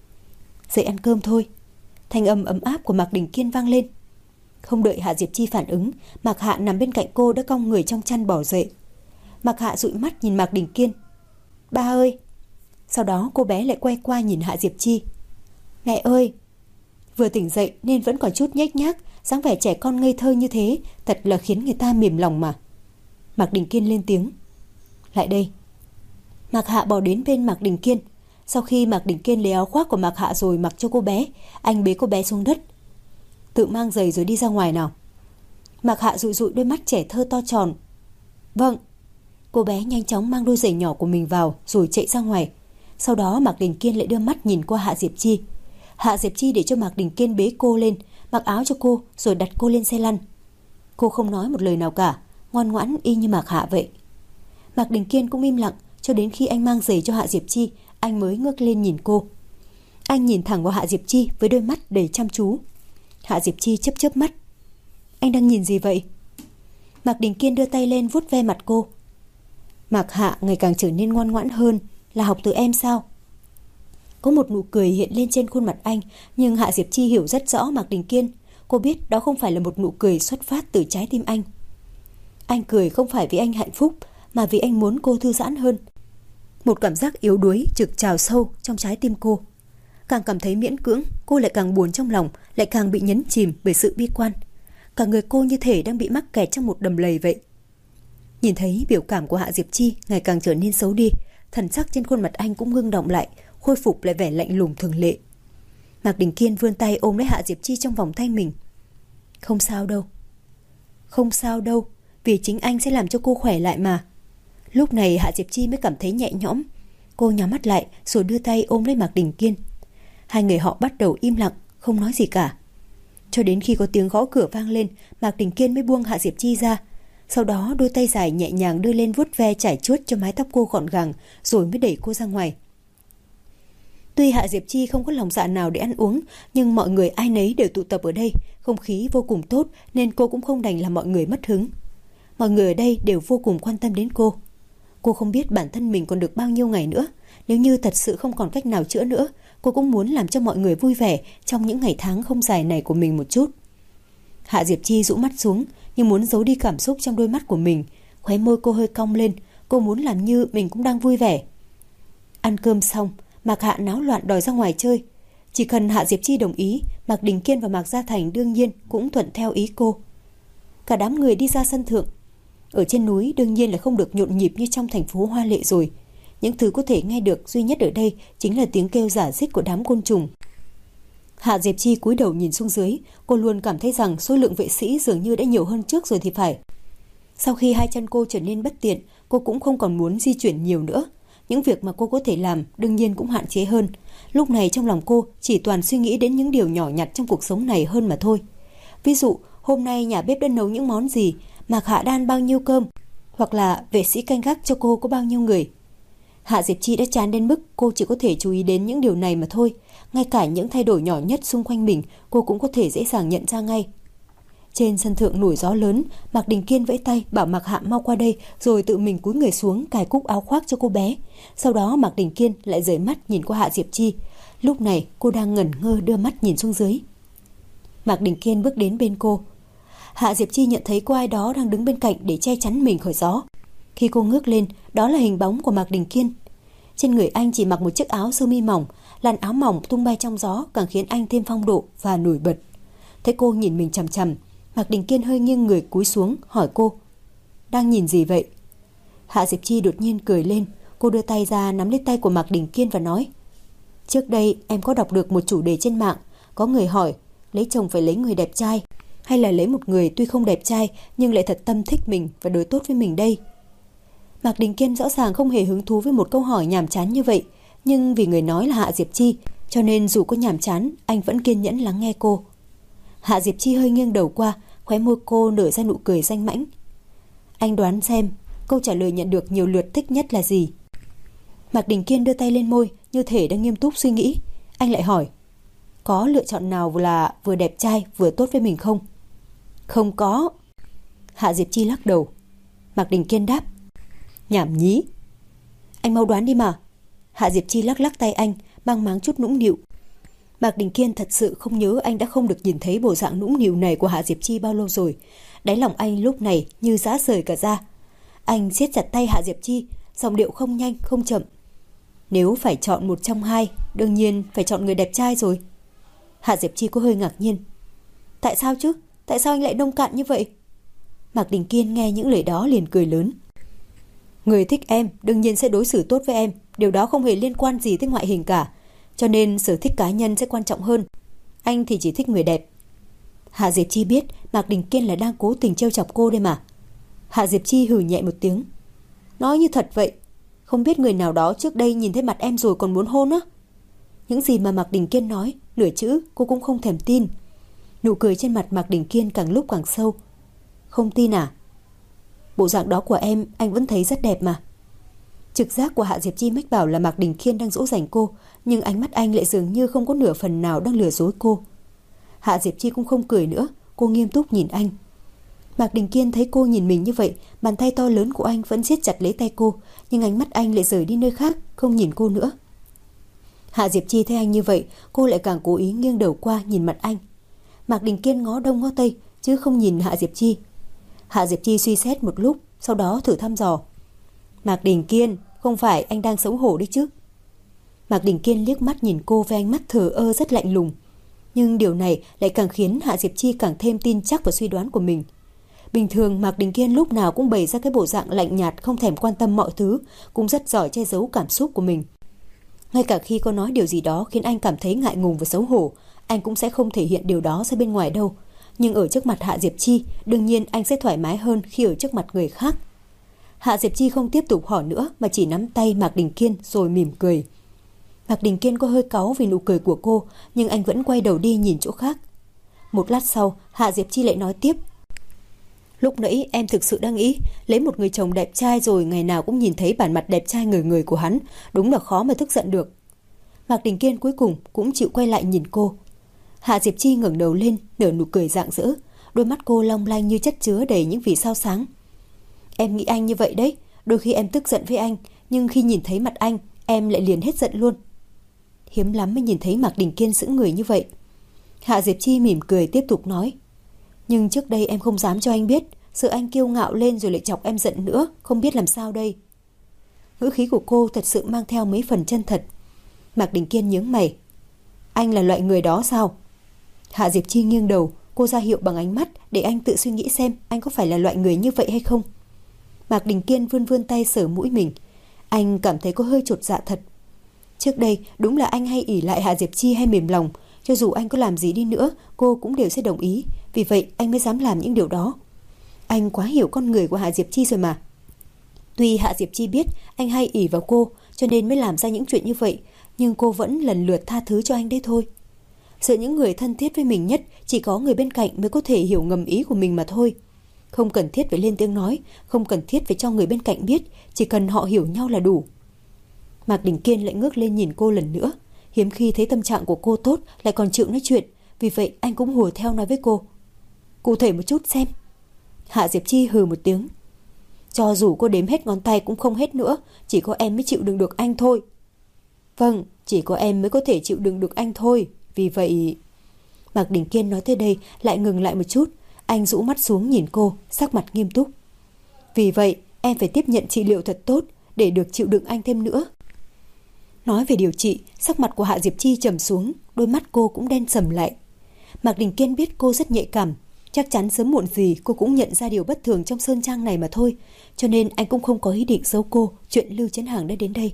Dậy ăn cơm thôi. Thanh âm ấm áp của Mạc Đình Kiên vang lên. Không đợi Hạ Diệp Chi phản ứng, Mạc Hạ nằm bên cạnh cô đã cong người trong chăn bỏ dậy. Mạc Hạ dụi mắt nhìn Mạc Đình Kiên. Ba ơi! Sau đó cô bé lại quay qua nhìn Hạ Diệp Chi. Mẹ ơi! Vừa tỉnh dậy nên vẫn còn chút nhếch nhác, dáng vẻ trẻ con ngây thơ như thế, thật là khiến người ta mềm lòng mà. Mạc Đình Kiên lên tiếng. Lại đây. Mạc Hạ bỏ đến bên Mạc Đình Kiên. Sau khi Mạc Đình Kiên lấy áo khoác của Mạc Hạ rồi mặc cho cô bé, anh bế cô bé xuống đất. Tự mang giày rồi đi ra ngoài nào. Mạc Hạ dụi dụi đôi mắt trẻ thơ to tròn. Vâng. Cô bé nhanh chóng mang đôi giày nhỏ của mình vào rồi chạy ra ngoài. Sau đó Mạc Đình Kiên lại đưa mắt nhìn qua Hạ Diệp Chi. Hạ Diệp Chi để cho Mạc Đình Kiên bế cô lên, mặc áo cho cô rồi đặt cô lên xe lăn. Cô không nói một lời nào cả, ngoan ngoãn y như Mạc Hạ vậy. Mạc Đình Kiên cũng im lặng cho đến khi anh mang giày cho Hạ Diệp Chi, anh mới ngước lên nhìn cô. Anh nhìn thẳng vào Hạ Diệp Chi với đôi mắt đầy chăm chú. Hạ Diệp Chi chớp chớp mắt. Anh đang nhìn gì vậy? Mạc Đình Kiên đưa tay lên vuốt ve mặt cô. Mạc Hạ ngày càng trở nên ngoan ngoãn hơn, là học từ em sao? Có một nụ cười hiện lên trên khuôn mặt anh, nhưng Hạ Diệp Chi hiểu rất rõ Mạc Đình Kiên. Cô biết đó không phải là một nụ cười xuất phát từ trái tim anh. Anh cười không phải vì anh hạnh phúc, mà vì anh muốn cô thư giãn hơn. Một cảm giác yếu đuối trực trào sâu trong trái tim cô. Càng cảm thấy miễn cưỡng, cô lại càng buồn trong lòng, lại càng bị nhấn chìm bởi sự bi quan. Cả người cô như thể đang bị mắc kẹt trong một đầm lầy vậy. Nhìn thấy biểu cảm của Hạ Diệp Chi ngày càng trở nên xấu đi, thần sắc trên khuôn mặt anh cũng ngưng động lại, khôi phục lại vẻ lạnh lùng thường lệ. Mạc Đình Kiên vươn tay ôm lấy Hạ Diệp Chi trong vòng tay mình. Không sao đâu. Không sao đâu, vì chính anh sẽ làm cho cô khỏe lại mà. Lúc này Hạ Diệp Chi mới cảm thấy nhẹ nhõm. Cô nhắm mắt lại rồi đưa tay ôm lấy Mạc Đình Kiên. Hai người họ bắt đầu im lặng, không nói gì cả. Cho đến khi có tiếng gõ cửa vang lên, Mạc Đình Kiên mới buông Hạ Diệp Chi ra. Sau đó đôi tay dài nhẹ nhàng đưa lên vuốt ve chải chuốt cho mái tóc cô gọn gàng, rồi mới đẩy cô ra ngoài. Tuy Hạ Diệp Chi không có lòng dạ nào để ăn uống, nhưng mọi người ai nấy đều tụ tập ở đây, không khí vô cùng tốt nên cô cũng không đành làm mọi người mất hứng. Mọi người ở đây đều vô cùng quan tâm đến cô. Cô không biết bản thân mình còn được bao nhiêu ngày nữa. Nếu như thật sự không còn cách nào chữa nữa, cô cũng muốn làm cho mọi người vui vẻ trong những ngày tháng không dài này của mình một chút. Hạ Diệp Chi rũ mắt xuống như muốn giấu đi cảm xúc trong đôi mắt của mình. Khóe môi cô hơi cong lên, cô muốn làm như mình cũng đang vui vẻ. Ăn cơm xong, Mạc Hạ náo loạn đòi ra ngoài chơi. Chỉ cần Hạ Diệp Chi đồng ý, Mạc Đình Kiên và Mạc Gia Thành đương nhiên cũng thuận theo ý cô. Cả đám người đi ra sân thượng. Ở trên núi đương nhiên là không được nhộn nhịp như trong thành phố hoa lệ rồi. Những thứ có thể nghe được duy nhất ở đây chính là tiếng kêu rả rích của đám côn trùng. Hạ Diệp Chi cúi đầu nhìn xuống dưới, cô luôn cảm thấy rằng số lượng vệ sĩ dường như đã nhiều hơn trước rồi thì phải. Sau khi hai chân cô trở nên bất tiện, cô cũng không còn muốn di chuyển nhiều nữa. Những việc mà cô có thể làm đương nhiên cũng hạn chế hơn. Lúc này trong lòng cô chỉ toàn suy nghĩ đến những điều nhỏ nhặt trong cuộc sống này hơn mà thôi. Ví dụ, hôm nay nhà bếp đã nấu những món gì, Mạc Hạ đan bao nhiêu cơm, hoặc là vệ sĩ canh gác cho cô có bao nhiêu người. Hạ Diệp Chi đã chán đến mức cô chỉ có thể chú ý đến những điều này mà thôi. Ngay cả những thay đổi nhỏ nhất xung quanh mình cô cũng có thể dễ dàng nhận ra ngay. Trên sân thượng nổi gió lớn, Mạc Đình Kiên vẫy tay bảo Mạc Hạ mau qua đây, rồi tự mình cúi người xuống cài cúc áo khoác cho cô bé. Sau đó Mạc Đình Kiên lại rời mắt nhìn qua Hạ Diệp Chi. Lúc này cô đang ngẩn ngơ đưa mắt nhìn xuống dưới. Mạc Đình Kiên bước đến bên cô. Hạ Diệp Chi nhận thấy có ai đó đang đứng bên cạnh để che chắn mình khỏi gió. Khi cô ngước lên, đó là hình bóng của Mạc Đình Kiên. Trên người anh chỉ mặc một chiếc áo sơ mi mỏng, làn áo mỏng tung bay trong gió càng khiến anh thêm phong độ và nổi bật. Thấy cô nhìn mình chằm chằm, Mạc Đình Kiên hơi nghiêng người cúi xuống hỏi cô: "Đang nhìn gì vậy?" Hạ Diệp Chi đột nhiên cười lên, cô đưa tay ra nắm lấy tay của Mạc Đình Kiên và nói: "Trước đây em có đọc được một chủ đề trên mạng, có người hỏi lấy chồng phải lấy người đẹp trai hay là lấy một người tuy không đẹp trai nhưng lại thật tâm thích mình và đối tốt với mình đây?" Mạc Đình Kiên rõ ràng không hề hứng thú với một câu hỏi nhàm chán như vậy, nhưng vì người nói là Hạ Diệp Chi, cho nên dù có nhàm chán, anh vẫn kiên nhẫn lắng nghe cô. Hạ Diệp Chi hơi nghiêng đầu qua, khóe môi cô nở ra nụ cười danh mãnh. "Anh đoán xem, câu trả lời nhận được nhiều lượt thích nhất là gì?" Mạc Đình Kiên đưa tay lên môi, như thể đang nghiêm túc suy nghĩ. Anh lại hỏi: "Có lựa chọn nào là vừa đẹp trai vừa tốt với mình không?" "Không có." Hạ Diệp Chi lắc đầu. Mạc Đình Kiên đáp: "Nhảm nhí." "Anh mau đoán đi mà." Hạ Diệp Chi lắc lắc tay anh, mang máng chút nũng nịu. Mạc Đình Kiên thật sự không nhớ anh đã không được nhìn thấy bộ dạng nũng nịu này của Hạ Diệp Chi bao lâu rồi. Đáy lòng anh lúc này như giã rời cả ra. Anh siết chặt tay Hạ Diệp Chi, giọng điệu không nhanh không chậm: "Nếu phải chọn một trong hai, đương nhiên phải chọn người đẹp trai rồi." Hạ Diệp Chi có hơi ngạc nhiên. "Tại sao chứ? Tại sao anh lại nông cạn như vậy?" Mạc Đình Kiên nghe những lời đó liền cười lớn. "Người thích em đương nhiên sẽ đối xử tốt với em, điều đó không hề liên quan gì tới ngoại hình cả. Cho nên sở thích cá nhân sẽ quan trọng hơn. Anh thì chỉ thích người đẹp." Hạ Diệp Chi biết Mạc Đình Kiên là đang cố tình trêu chọc cô đây mà. Hạ Diệp Chi hừ nhẹ một tiếng. "Nói như thật vậy, không biết người nào đó trước đây nhìn thấy mặt em rồi còn muốn hôn á?" Những gì mà Mạc Đình Kiên nói, nửa chữ cô cũng không thèm tin. Nụ cười trên mặt Mạc Đình Kiên càng lúc càng sâu. "Không tin à? Bộ dạng đó của em anh vẫn thấy rất đẹp mà." Trực giác của Hạ Diệp Chi mách bảo là Mạc Đình Kiên đang dỗ dành cô, nhưng ánh mắt anh lại dường như không có nửa phần nào đang lừa dối cô. Hạ Diệp Chi cũng không cười nữa, cô nghiêm túc nhìn anh. Mạc Đình Kiên thấy cô nhìn mình như vậy, bàn tay to lớn của anh vẫn siết chặt lấy tay cô, nhưng ánh mắt anh lại rời đi nơi khác, không nhìn cô nữa. Hạ Diệp Chi thấy anh như vậy, cô lại càng cố ý nghiêng đầu qua nhìn mặt anh. Mạc Đình Kiên ngó đông ngó tây chứ không nhìn Hạ Diệp Chi. Hạ Diệp Chi suy xét một lúc, sau đó thử thăm dò: "Mạc Đình Kiên, không phải anh đang xấu hổ đấy chứ?" Mạc Đình Kiên liếc mắt nhìn cô với ánh mắt thờ ơ rất lạnh lùng. Nhưng điều này lại càng khiến Hạ Diệp Chi càng thêm tin chắc vào suy đoán của mình. Bình thường Mạc Đình Kiên lúc nào cũng bày ra cái bộ dạng lạnh nhạt, không thèm quan tâm mọi thứ, cũng rất giỏi che giấu cảm xúc của mình. Ngay cả khi có nói điều gì đó khiến anh cảm thấy ngại ngùng và xấu hổ, anh cũng sẽ không thể hiện điều đó ra bên ngoài đâu. Nhưng ở trước mặt Hạ Diệp Chi, đương nhiên anh sẽ thoải mái hơn khi ở trước mặt người khác. Hạ Diệp Chi không tiếp tục hỏi nữa mà chỉ nắm tay Mạc Đình Kiên rồi mỉm cười. Mạc Đình Kiên có hơi cáu vì nụ cười của cô, nhưng anh vẫn quay đầu đi nhìn chỗ khác. Một lát sau, Hạ Diệp Chi lại nói tiếp: "Lúc nãy em thực sự đang nghĩ lấy một người chồng đẹp trai rồi ngày nào cũng nhìn thấy bản mặt đẹp trai người người của hắn, đúng là khó mà tức giận được." Mạc Đình Kiên cuối cùng cũng chịu quay lại nhìn cô. Hạ Diệp Chi ngẩng đầu lên, nở nụ cười rạng rỡ, đôi mắt cô long lanh như chất chứa đầy những vì sao sáng. Em nghĩ anh như vậy đấy, đôi khi em tức giận với anh, nhưng khi nhìn thấy mặt anh, em lại liền hết giận luôn. Hiếm lắm mới nhìn thấy Mạc Đình Kiên sững người như vậy. Hạ Diệp Chi mỉm cười tiếp tục nói, nhưng trước đây em không dám cho anh biết, sợ anh kiêu ngạo lên rồi lại chọc em giận nữa, không biết làm sao đây. Ngữ khí của cô thật sự mang theo mấy phần chân thật. Mạc Đình Kiên nhướng mày. Anh là loại người đó sao? Hạ Diệp Chi nghiêng đầu, cô ra hiệu bằng ánh mắt để anh tự suy nghĩ xem anh có phải là loại người như vậy hay không. Mạc Đình Kiên vươn vươn tay sờ mũi mình. Anh cảm thấy có hơi chột dạ thật. Trước đây đúng là anh hay ỷ lại Hạ Diệp Chi hay mềm lòng, cho dù anh có làm gì đi nữa cô cũng đều sẽ đồng ý, vì vậy anh mới dám làm những điều đó. Anh quá hiểu con người của Hạ Diệp Chi rồi mà. Tuy Hạ Diệp Chi biết anh hay ỷ vào cô cho nên mới làm ra những chuyện như vậy, nhưng cô vẫn lần lượt tha thứ cho anh đấy thôi. Sợ những người thân thiết với mình nhất chỉ có người bên cạnh mới có thể hiểu ngầm ý của mình mà thôi. Không cần thiết phải lên tiếng nói, không cần thiết phải cho người bên cạnh biết, chỉ cần họ hiểu nhau là đủ. Mạc Đình Kiên lại ngước lên nhìn cô lần nữa. Hiếm khi thấy tâm trạng của cô tốt lại còn chịu nói chuyện, vì vậy anh cũng hùa theo nói với cô. Cụ thể một chút xem. Hạ Diệp Chi hừ một tiếng. Cho dù cô đếm hết ngón tay cũng không hết nữa, chỉ có em mới chịu đựng được anh thôi. Vâng, chỉ có em mới có thể chịu đựng được anh thôi, vì vậy... Mạc Đình Kiên nói tới đây lại ngừng lại một chút. Anh rũ mắt xuống nhìn cô, sắc mặt nghiêm túc. Vì vậy em phải tiếp nhận trị liệu thật tốt để được chịu đựng anh thêm nữa. Nói về điều trị, sắc mặt của Hạ Diệp Chi trầm xuống, đôi mắt cô cũng đen sầm lại. Mạc Đình Kiên biết cô rất nhạy cảm, chắc chắn sớm muộn gì cô cũng nhận ra điều bất thường trong sơn trang này mà thôi, cho nên anh cũng không có ý định giấu cô chuyện Lưu Chấn Hằng đã đến đây.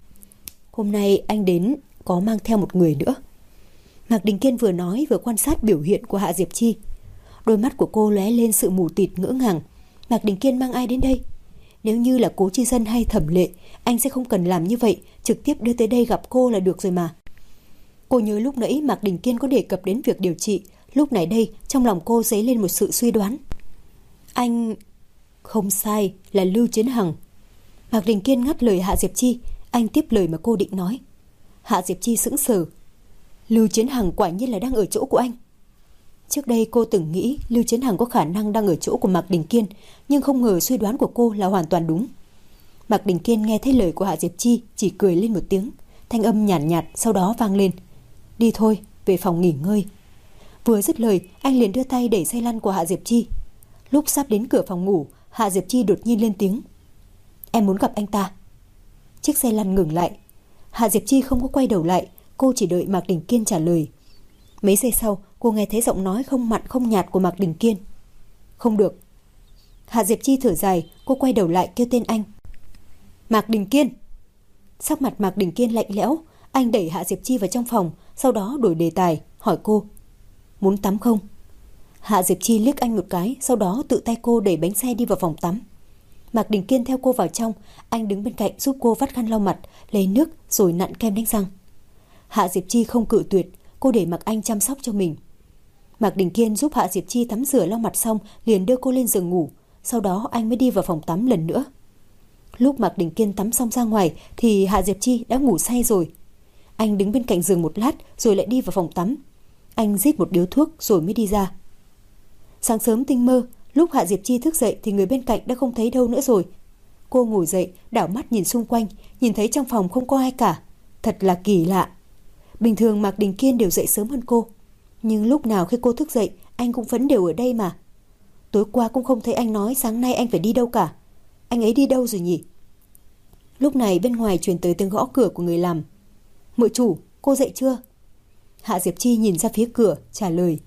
Hôm nay anh đến có mang theo một người nữa. Mạc Đình Kiên vừa nói vừa quan sát biểu hiện của Hạ Diệp Chi. Đôi mắt của cô lóe lên sự mù tịt ngỡ ngàng. Mạc Đình Kiên mang ai đến đây? Nếu như là Cố Chi Dân hay Thẩm Lệ, anh sẽ không cần làm như vậy, trực tiếp đưa tới đây gặp cô là được rồi mà. Cô nhớ lúc nãy Mạc Đình Kiên có đề cập đến việc điều trị, lúc này đây trong lòng cô dấy lên một sự suy đoán. Anh... Không sai, là Lưu Chấn Hằng. Mạc Đình Kiên ngắt lời Hạ Diệp Chi, anh tiếp lời mà cô định nói. Hạ Diệp Chi sững sờ. Lưu Chấn Hằng quả nhiên là đang ở chỗ của anh. Trước đây cô từng nghĩ Lưu Chấn Hằng có khả năng đang ở chỗ của Mạc Đình Kiên, nhưng không ngờ suy đoán của cô là hoàn toàn đúng. Mạc Đình Kiên nghe thấy lời của Hạ Diệp Chi chỉ cười lên một tiếng, thanh âm nhàn nhạt sau đó vang lên. Đi thôi, về phòng nghỉ ngơi. Vừa dứt lời, anh liền đưa tay đẩy xe lăn của Hạ Diệp Chi. Lúc sắp đến cửa phòng ngủ, Hạ Diệp Chi đột nhiên lên tiếng. Em muốn gặp anh ta. Chiếc xe lăn ngừng lại. Hạ Diệp Chi không có quay đầu lại, cô chỉ đợi Mạc Đình Kiên trả lời. Mấy giây sau, cô nghe thấy giọng nói không mặn không nhạt của Mạc Đình Kiên. Không được. Hạ Diệp Chi thở dài, cô quay đầu lại kêu tên anh. Mạc Đình Kiên. Sắc mặt Mạc Đình Kiên lạnh lẽo, anh đẩy Hạ Diệp Chi vào trong phòng, sau đó đổi đề tài, hỏi cô. Muốn tắm không? Hạ Diệp Chi liếc anh một cái, sau đó tự tay cô đẩy bánh xe đi vào phòng tắm. Mạc Đình Kiên theo cô vào trong, anh đứng bên cạnh giúp cô vắt khăn lau mặt, lấy nước rồi nặn kem đánh răng. Hạ Diệp Chi không cự tuyệt, cô để mặc anh chăm sóc cho mình. Mạc Đình Kiên giúp Hạ Diệp Chi tắm rửa lau mặt xong, liền đưa cô lên giường ngủ, sau đó anh mới đi vào phòng tắm lần nữa. Lúc Mạc Đình Kiên tắm xong ra ngoài thì Hạ Diệp Chi đã ngủ say rồi. Anh đứng bên cạnh giường một lát rồi lại đi vào phòng tắm. Anh rít một điếu thuốc rồi mới đi ra. Sáng sớm tinh mơ, lúc Hạ Diệp Chi thức dậy thì người bên cạnh đã không thấy đâu nữa rồi. Cô ngồi dậy, đảo mắt nhìn xung quanh, nhìn thấy trong phòng không có ai cả. Thật là kỳ lạ. Bình thường Mạc Đình Kiên đều dậy sớm hơn cô, nhưng lúc nào khi cô thức dậy anh cũng vẫn đều ở đây mà. Tối qua cũng không thấy anh nói sáng nay anh phải đi đâu cả. Anh ấy đi đâu rồi nhỉ? Lúc này bên ngoài truyền tới tiếng gõ cửa của người làm. Mợ chủ, cô dậy chưa? Hạ Diệp Chi nhìn ra phía cửa trả lời.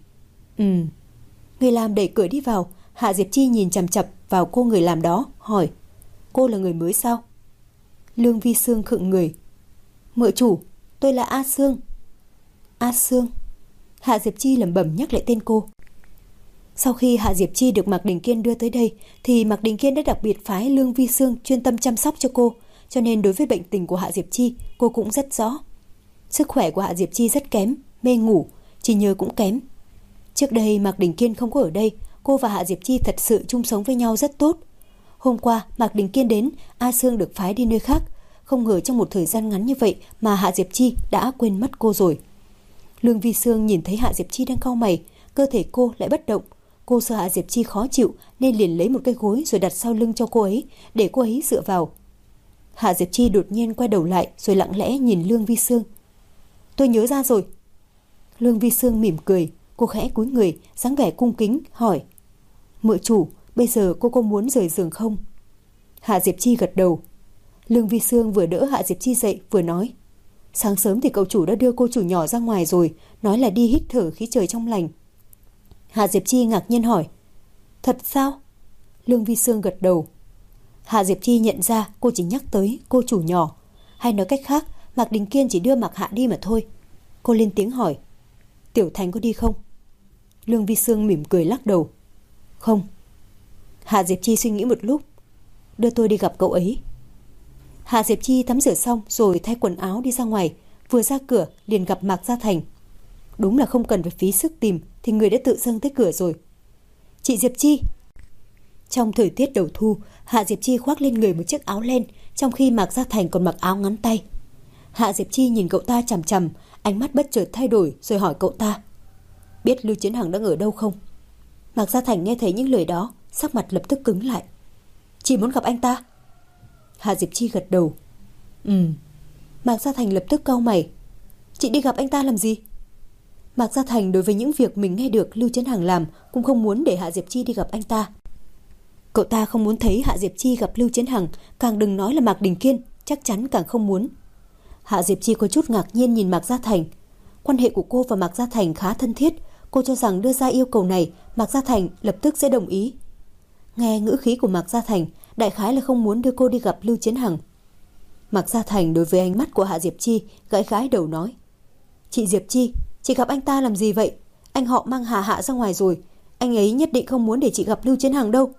Người làm đẩy cửa đi vào. Hạ Diệp Chi nhìn chằm chằm vào cô người làm đó, hỏi. Cô là người mới sao? Lương Vi Sương khựng người. Mợ chủ, tôi là A Sương. A Sương. Hạ Diệp Chi lẩm bẩm nhắc lại tên cô. Sau khi Hạ Diệp Chi được Mạc Đình Kiên đưa tới đây thì Mạc Đình Kiên đã đặc biệt phái Lương Vi Sương chuyên tâm chăm sóc cho cô, cho nên đối với bệnh tình của Hạ Diệp Chi cô cũng rất rõ. Sức khỏe của Hạ Diệp Chi rất kém, mê ngủ, trí nhớ cũng kém. Trước đây Mạc Đình Kiên không có ở đây, cô và Hạ Diệp Chi thật sự chung sống với nhau rất tốt. Hôm qua Mạc Đình Kiên đến, A Sương được phái đi nơi khác, không ngờ trong một thời gian ngắn như vậy mà Hạ Diệp Chi đã quên mất cô rồi. Lương Vi Sương nhìn thấy Hạ Diệp Chi đang cau mày, cơ thể cô lại bất động. Cô sợ Hạ Diệp Chi khó chịu nên liền lấy một cái gối rồi đặt sau lưng cho cô ấy, để cô ấy dựa vào. Hạ Diệp Chi đột nhiên quay đầu lại rồi lặng lẽ nhìn Lương Vi Sương. Tôi nhớ ra rồi. Lương Vi Sương mỉm cười, cô khẽ cúi người, dáng vẻ cung kính, hỏi. Mợ chủ, bây giờ cô có muốn rời giường không? Hạ Diệp Chi gật đầu. Lương Vi Sương vừa đỡ Hạ Diệp Chi dậy vừa nói. Sáng sớm thì cậu chủ đã đưa cô chủ nhỏ ra ngoài rồi, nói là đi hít thở khí trời trong lành. Hạ Diệp Chi ngạc nhiên hỏi. Thật sao? Lương Vi Sương gật đầu. Hạ Diệp Chi nhận ra cô chỉ nhắc tới cô chủ nhỏ. Hay nói cách khác, Mạc Đình Kiên chỉ đưa Mạc Hạ đi mà thôi. Cô lên tiếng hỏi. Tiểu Thành có đi không? Lương Vi Sương mỉm cười lắc đầu. Không. Hạ Diệp Chi suy nghĩ một lúc. Đưa tôi đi gặp cậu ấy. Hạ Diệp Chi tắm rửa xong rồi thay quần áo đi ra ngoài. Vừa ra cửa liền gặp Mạc Gia Thành. Đúng là không cần phải phí sức tìm thì người đã tự dâng tới cửa rồi. Chị Diệp Chi. Trong thời tiết đầu thu, Hạ Diệp Chi khoác lên người một chiếc áo len, trong khi Mạc Gia Thành còn mặc áo ngắn tay. Hạ Diệp Chi nhìn cậu ta chằm chằm, ánh mắt bất chợt thay đổi rồi hỏi cậu ta. Biết Lưu Chiến Hằng đang ở đâu không? Mạc Gia Thành nghe thấy những lời đó, sắc mặt lập tức cứng lại. Chị muốn gặp anh ta? Hạ Diệp Chi gật đầu. Mạc Gia Thành lập tức cau mày. Chị đi gặp anh ta làm gì? Mạc Gia Thành đối với những việc mình nghe được Lưu Chiến Hằng làm cũng không muốn để Hạ Diệp Chi đi gặp anh ta. Cậu ta không muốn thấy Hạ Diệp Chi gặp Lưu Chiến Hằng, càng đừng nói là Mạc Đình Kiên, chắc chắn càng không muốn. Hạ Diệp Chi có chút ngạc nhiên nhìn Mạc Gia Thành. Quan hệ của cô và Mạc Gia Thành khá thân thiết, cô cho rằng đưa ra yêu cầu này Mạc Gia Thành lập tức sẽ đồng ý. Nghe ngữ khí của Mạc Gia Thành, đại khái là không muốn đưa cô đi gặp Lưu Chiến Hằng. Mạc Gia Thành đối với ánh mắt của Hạ Diệp Chi gãi gãi đầu nói. Chị Diệp Chi, chị gặp anh ta làm gì vậy? Anh họ mang Hà Hạ ra ngoài rồi, anh ấy nhất định không muốn để chị gặp Lưu Chiến Hằng đâu.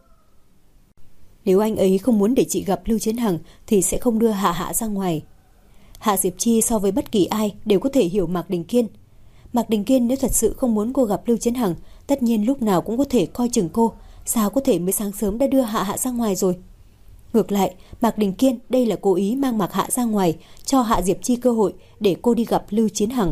Nếu anh ấy không muốn để chị gặp Lưu Chiến Hằng thì sẽ không đưa Hà Hạ ra ngoài. Hạ Diệp Chi so với bất kỳ ai đều có thể hiểu Mạc Đình Kiên. Mạc Đình Kiên nếu thật sự không muốn cô gặp Lưu Chiến Hằng, tất nhiên lúc nào cũng có thể coi chừng cô, sao có thể mới sáng sớm đã đưa Hạ Hạ ra ngoài rồi. Ngược lại, Mạc Đình Kiên đây là cố ý mang Mạc Hạ ra ngoài, cho Hạ Diệp Chi cơ hội để cô đi gặp Lưu Chiến Hằng.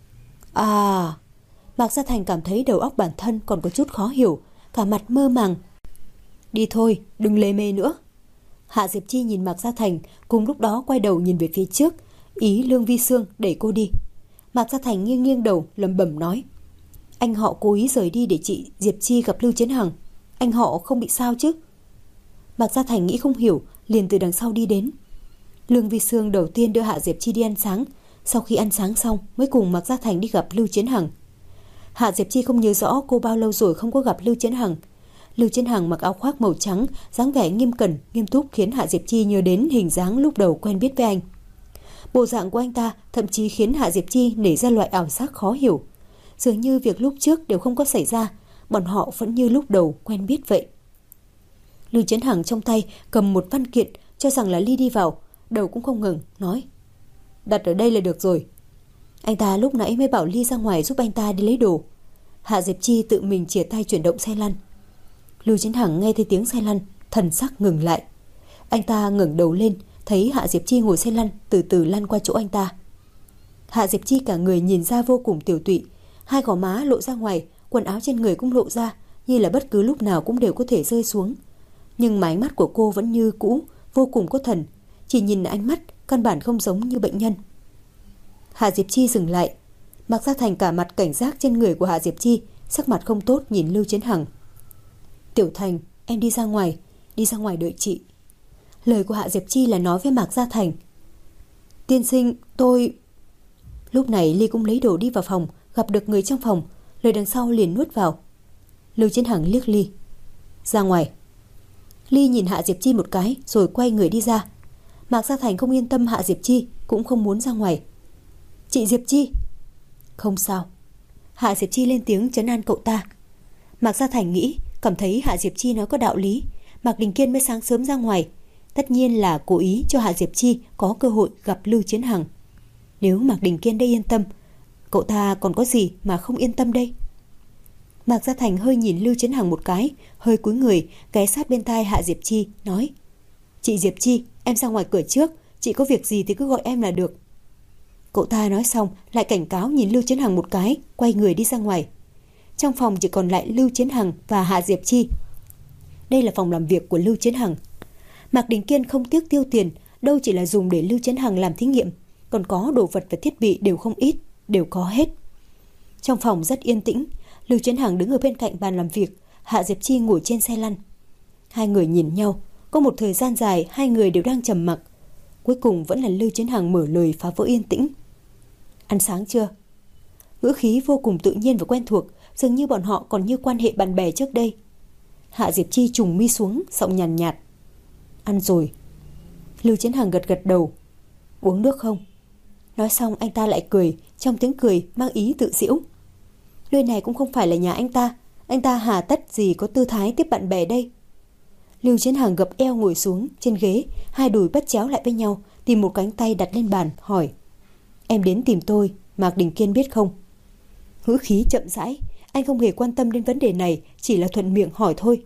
Mạc Gia Thành cảm thấy đầu óc bản thân còn có chút khó hiểu, cả mặt mơ màng. Đi thôi, đừng lề mề nữa. Hạ Diệp Chi nhìn Mạc Gia Thành, cùng lúc đó quay đầu nhìn về phía trước, ý Lương Vi Sương đẩy cô đi. Mạc Gia Thành nghiêng nghiêng đầu lẩm bẩm nói. Anh họ cố ý rời đi để chị Diệp Chi gặp Lưu Chiến Hằng. Anh họ không bị sao chứ? Mạc Gia Thành nghĩ không hiểu, liền từ đằng sau đi đến. Lương Vi Sương đầu tiên đưa Hạ Diệp Chi đi ăn sáng, sau khi ăn sáng xong mới cùng Mạc Gia Thành đi gặp Lưu Chiến Hằng. Hạ Diệp Chi không nhớ rõ cô bao lâu rồi không có gặp Lưu Chiến Hằng. Lưu Chiến Hằng mặc áo khoác màu trắng, dáng vẻ nghiêm cẩn, nghiêm túc khiến Hạ Diệp Chi nhớ đến hình dáng lúc đầu quen biết với anh. Bộ dạng của anh ta thậm chí khiến Hạ Diệp Chi nảy ra loại ảo giác khó hiểu. Dường như việc lúc trước đều không có xảy ra, bọn họ vẫn như lúc đầu quen biết vậy. Lưu Chiến Hằng trong tay cầm một văn kiện, cho rằng là Ly đi vào, đầu cũng không ngừng, nói. Đặt ở đây là được rồi. Anh ta lúc nãy mới bảo Ly ra ngoài giúp anh ta đi lấy đồ. Hạ Diệp Chi tự mình chìa tay chuyển động xe lăn. Lưu Chiến Hằng nghe thấy tiếng xe lăn, thần sắc ngừng lại. Anh ta ngẩng đầu lên, thấy Hạ Diệp Chi ngồi xe lăn từ từ lăn qua chỗ anh ta. Hạ Diệp Chi cả người nhìn ra vô cùng tiểu tụy, hai gò má lộ ra ngoài, quần áo trên người cũng lộ ra, như là bất cứ lúc nào cũng đều có thể rơi xuống. Nhưng mà ánh mắt của cô vẫn như cũ, vô cùng có thần, chỉ nhìn ánh mắt căn bản không giống như bệnh nhân. Hạ Diệp Chi dừng lại. Mạc Gia Thành cả mặt cảnh giác trên người của Hạ Diệp Chi, sắc mặt không tốt nhìn Lưu Chiến Hằng. Tiểu Thành, em đi ra ngoài đợi chị. Lời của Hạ Diệp Chi là nói với Mạc Gia Thành. Tiên sinh, tôi... Lúc này Ly cũng lấy đồ đi vào phòng, gặp được người trong phòng, lời đằng sau liền nuốt vào. Lưu Chiến Hằng liếc Ly. Ra ngoài. Ly nhìn Hạ Diệp Chi một cái rồi quay người đi ra. Mạc Gia Thành không yên tâm Hạ Diệp Chi, cũng không muốn ra ngoài. Chị Diệp Chi. Không sao. Hạ Diệp Chi lên tiếng trấn an cậu ta. Mạc Gia Thành nghĩ, cảm thấy Hạ Diệp Chi nói có đạo lý. Mạc Đình Kiên mới sáng sớm ra ngoài, tất nhiên là cố ý cho Hạ Diệp Chi có cơ hội gặp Lưu Chiến Hằng. Nếu Mạc Đình Kiên đây yên tâm, cậu ta còn có gì mà không yên tâm đây? Mạc Gia Thành hơi nhìn Lưu Chiến Hằng một cái, hơi cúi người ghé sát bên tai Hạ Diệp Chi nói. Chị Diệp Chi, em ra ngoài cửa trước, Chị có việc gì thì cứ gọi em là được. Cậu ta nói xong lại cảnh cáo nhìn Lưu Chiến Hằng một cái, quay người đi ra ngoài. Trong phòng chỉ còn lại Lưu Chiến Hằng và Hạ Diệp Chi. Đây là phòng làm việc của Lưu Chiến Hằng. Mạc Đình Kiên không tiếc tiêu tiền, đâu chỉ là dùng để Lưu Chiến Hằng làm thí nghiệm, còn có đồ vật và thiết bị đều không ít, đều có hết. Trong phòng rất yên tĩnh, Lưu Chiến Hằng đứng ở bên cạnh bàn làm việc, Hạ Diệp Chi ngồi trên xe lăn. Hai người nhìn nhau, có một thời gian dài hai người đều đang trầm mặc. Cuối cùng vẫn là Lưu Chiến Hằng mở lời phá vỡ yên tĩnh. Ăn sáng chưa? Ngữ khí vô cùng tự nhiên và quen thuộc, dường như bọn họ còn như quan hệ bạn bè trước đây. Hạ Diệp Chi trùng mi xuống, giọng nhàn nhạt. Ăn rồi. Lưu Chiến Hằng gật gật đầu. Uống nước không? Nói xong anh ta lại cười, trong tiếng cười mang ý tự giễu. Nơi này cũng không phải là nhà anh ta hà tất gì có tư thái tiếp bạn bè đây. Lưu Chiến Hằng gập eo ngồi xuống trên ghế, hai đùi bắt chéo lại với nhau, tìm một cánh tay đặt lên bàn, hỏi. Em đến tìm tôi, Mạc Đình Kiên biết không? Ngữ khí chậm rãi, anh không hề quan tâm đến vấn đề này, chỉ là thuận miệng hỏi thôi.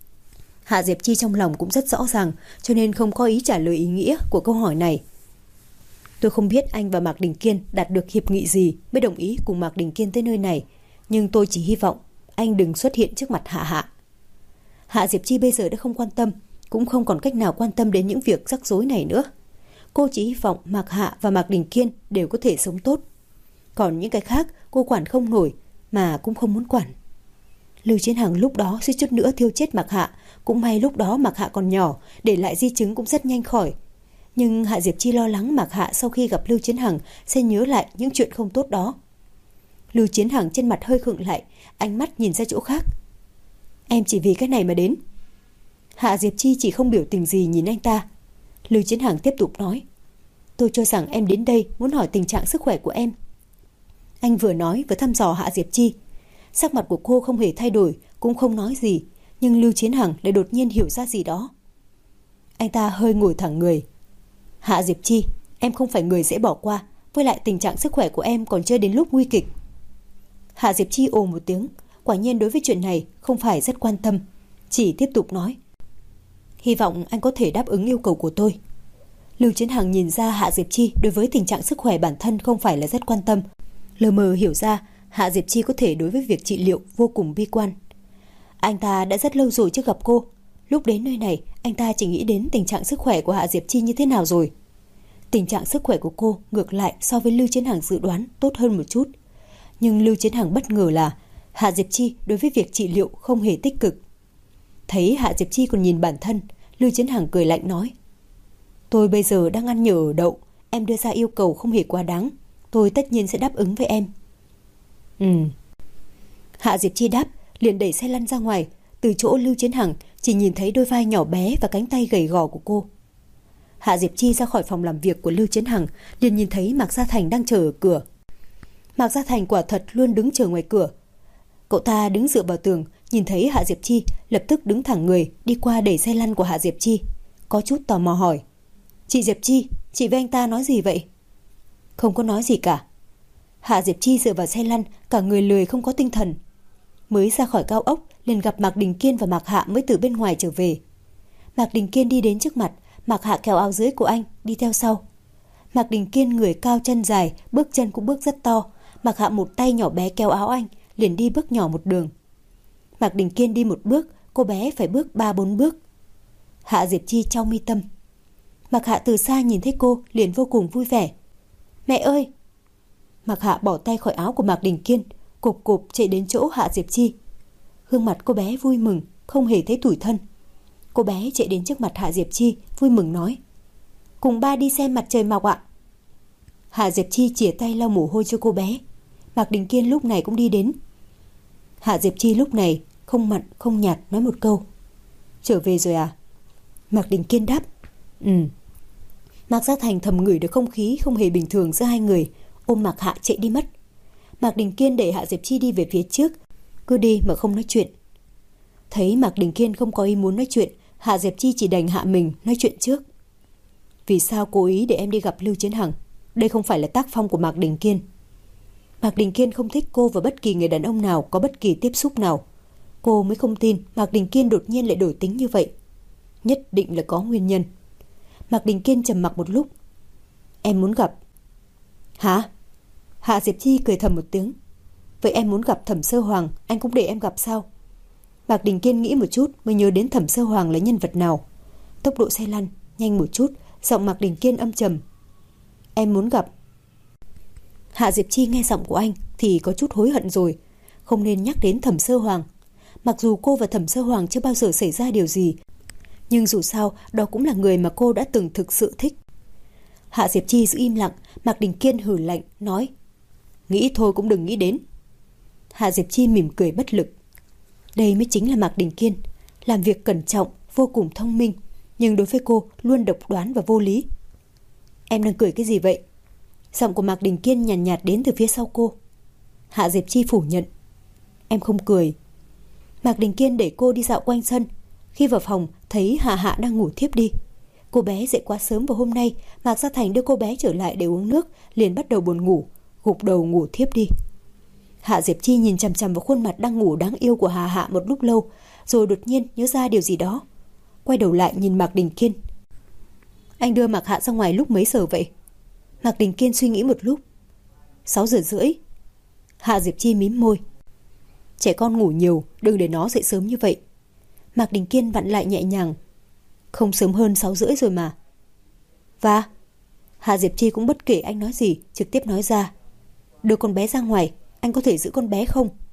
Hạ Diệp Chi trong lòng cũng rất rõ ràng, cho nên không có ý trả lời ý nghĩa của câu hỏi này. Tôi không biết anh và Mạc Đình Kiên đạt được hiệp nghị gì mới đồng ý cùng Mạc Đình Kiên tới nơi này, nhưng tôi chỉ hy vọng anh đừng xuất hiện trước mặt Hạ. Hạ Diệp Chi bây giờ đã không quan tâm, cũng không còn cách nào quan tâm đến những việc rắc rối này nữa. Cô chỉ hy vọng Mạc Hạ và Mạc Đình Kiên đều có thể sống tốt. Còn những cái khác cô quản không nổi, mà cũng không muốn quản. Lưu Chiến Hằng lúc đó suýt chút nữa thiêu chết Mạc Hạ, cũng may lúc đó Mạc Hạ còn nhỏ, để lại di chứng cũng rất nhanh khỏi. Nhưng Hạ Diệp Chi lo lắng Mạc Hạ sau khi gặp Lưu Chiến Hằng sẽ nhớ lại những chuyện không tốt đó. Lưu Chiến Hằng trên mặt hơi khựng lại, ánh mắt nhìn ra chỗ khác. Em chỉ vì cái này mà đến. Hạ Diệp Chi chỉ không biểu tình gì nhìn anh ta. Lưu Chiến Hằng tiếp tục nói. Tôi cho rằng em đến đây muốn hỏi tình trạng sức khỏe của em. Anh vừa nói vừa thăm dò Hạ Diệp Chi. Sắc mặt của cô không hề thay đổi, cũng không nói gì, nhưng Lưu Chiến Hằng lại đột nhiên hiểu ra gì đó. Anh ta hơi ngồi thẳng người. Hạ Diệp Chi, em không phải người dễ bỏ qua, với lại tình trạng sức khỏe của em còn chưa đến lúc nguy kịch. Hạ Diệp Chi ồ một tiếng, quả nhiên đối với chuyện này không phải rất quan tâm, chỉ tiếp tục nói. Hy vọng anh có thể đáp ứng yêu cầu của tôi. Lưu Chiến Hằng nhìn ra Hạ Diệp Chi đối với tình trạng sức khỏe bản thân không phải là rất quan tâm, lờ mờ hiểu ra Hạ Diệp Chi có thể đối với việc trị liệu vô cùng bi quan. Anh ta đã rất lâu rồi chưa gặp cô. Lúc đến nơi này, anh ta chỉ nghĩ đến tình trạng sức khỏe của Hạ Diệp Chi như thế nào rồi. Tình trạng sức khỏe của cô ngược lại so với Lưu Chiến Hằng dự đoán tốt hơn một chút. Nhưng Lưu Chiến Hằng bất ngờ là Hạ Diệp Chi đối với việc trị liệu không hề tích cực. Thấy Hạ Diệp Chi còn nhìn bản thân, Lưu Chiến Hằng cười lạnh nói. Tôi bây giờ đang ăn nhờ ở đậu, em đưa ra yêu cầu không hề quá đáng. Tôi tất nhiên sẽ đáp ứng với em. Hạ Diệp Chi đáp, liền đẩy xe lăn ra ngoài. Từ chỗ Lưu Chiến Hằng chỉ nhìn thấy đôi vai nhỏ bé và cánh tay gầy gò của cô. Hạ Diệp Chi ra khỏi phòng làm việc của Lưu Chiến Hằng, liền nhìn thấy Mạc Gia Thành đang chờ ở cửa. Mạc Gia Thành quả thật luôn đứng chờ ngoài cửa. Cậu ta đứng dựa vào tường, nhìn thấy Hạ Diệp Chi, lập tức đứng thẳng người, đi qua đẩy xe lăn của Hạ Diệp Chi, có chút tò mò hỏi. Chị Diệp Chi, chị với anh ta nói gì vậy? Không có nói gì cả. Hạ Diệp Chi dựa vào xe lăn, cả người lười không có tinh thần. Mới ra khỏi cao ốc, liền gặp Mạc Đình Kiên và Mạc Hạ mới từ bên ngoài trở về. Mạc Đình Kiên đi đến trước mặt, Mạc Hạ kéo áo dưới của anh, đi theo sau. Mạc Đình Kiên người cao chân dài, bước chân cũng bước rất to. Mạc Hạ một tay nhỏ bé kéo áo anh, liền đi bước nhỏ một đường. Mạc Đình Kiên đi một bước, cô bé phải bước 3-4 bước. Hạ Diệp Chi chau mi tâm. Mạc Hạ từ xa nhìn thấy cô, liền vô cùng vui vẻ. Mẹ ơi! Mạc Hạ bỏ tay khỏi áo của Mạc Đình Kiên, cộp cộp chạy đến chỗ Hạ Diệp Chi. Gương mặt cô bé vui mừng, không hề thấy tủi thân. Cô bé chạy đến trước mặt Hạ Diệp Chi, vui mừng nói. Cùng ba đi xem mặt trời mọc ạ. Hạ Diệp Chi chìa tay lau mồ hôi cho cô bé. Mạc Đình Kiên lúc này cũng đi đến. Hạ Diệp Chi lúc này không mặn không nhạt nói một câu. Trở về rồi à? Mạc Đình Kiên đáp. Mạc Gia Thành thầm ngửi được không khí không hề bình thường giữa hai người, ôm Mạc Hạ chạy đi mất. Mạc Đình Kiên đẩy Hạ Diệp Chi đi về phía trước, cứ đi mà không nói chuyện. Thấy Mạc Đình Kiên không có ý muốn nói chuyện, Hạ Diệp Chi chỉ đành hạ mình nói chuyện trước. Vì sao cố ý để em đi gặp Lưu Chiến Hằng? Đây không phải là tác phong của Mạc Đình Kiên. Mạc Đình Kiên không thích cô và bất kỳ người đàn ông nào có bất kỳ tiếp xúc nào. Cô mới không tin Mạc Đình Kiên đột nhiên lại đổi tính như vậy. Nhất định là có nguyên nhân. Mạc Đình Kiên trầm mặc một lúc, Em muốn gặp. Hả? Hạ Diệp Chi cười thầm một tiếng. Vậy em muốn gặp Thẩm Sơ Hoàng, anh cũng để em gặp sao? Mạc Đình Kiên nghĩ một chút mới nhớ đến Thẩm Sơ Hoàng là nhân vật nào. Tốc độ xe lăn nhanh một chút, giọng Mạc Đình Kiên âm trầm. Em muốn gặp. Hạ Diệp Chi nghe giọng của anh thì có chút hối hận rồi. Không nên nhắc đến Thẩm Sơ Hoàng. Mặc dù cô và Thẩm Sơ Hoàng chưa bao giờ xảy ra điều gì, nhưng dù sao đó cũng là người mà cô đã từng thực sự thích. Hạ Diệp Chi giữ im lặng. Mạc Đình Kiên hừ lạnh nói, nghĩ thôi cũng đừng nghĩ đến. Hạ Diệp Chi mỉm cười bất lực. Đây mới chính là Mạc Đình Kiên, làm việc cẩn trọng, vô cùng thông minh, nhưng đối với cô luôn độc đoán và vô lý. Em đang cười cái gì vậy? Giọng của Mạc Đình Kiên nhàn nhạt đến từ phía sau cô. Hạ Diệp Chi phủ nhận. Em không cười. Mạc Đình Kiên đẩy cô đi dạo quanh sân. Khi vào phòng thấy Hạ Hạ đang ngủ thiếp đi. Cô bé dậy quá sớm và hôm nay Mạc Gia Thành đưa cô bé trở lại để uống nước, liền bắt đầu buồn ngủ, gục đầu ngủ thiếp đi. Hạ Diệp Chi nhìn chằm chằm vào khuôn mặt đang ngủ đáng yêu của Hạ Hạ một lúc lâu, rồi đột nhiên nhớ ra điều gì đó. Quay đầu lại nhìn Mạc Đình Kiên. Anh đưa Mạc Hạ ra ngoài lúc mấy giờ vậy? Mạc Đình Kiên suy nghĩ một lúc. 6:30. Hạ Diệp Chi mím môi. Trẻ con ngủ nhiều, đừng để nó dậy sớm như vậy. Mạc Đình Kiên vặn lại nhẹ nhàng. Không sớm hơn 6:30 rồi mà. Và Hạ Diệp Chi cũng bất kể anh nói gì, trực tiếp nói ra. Đưa con bé ra ngoài, anh có thể giữ con bé không?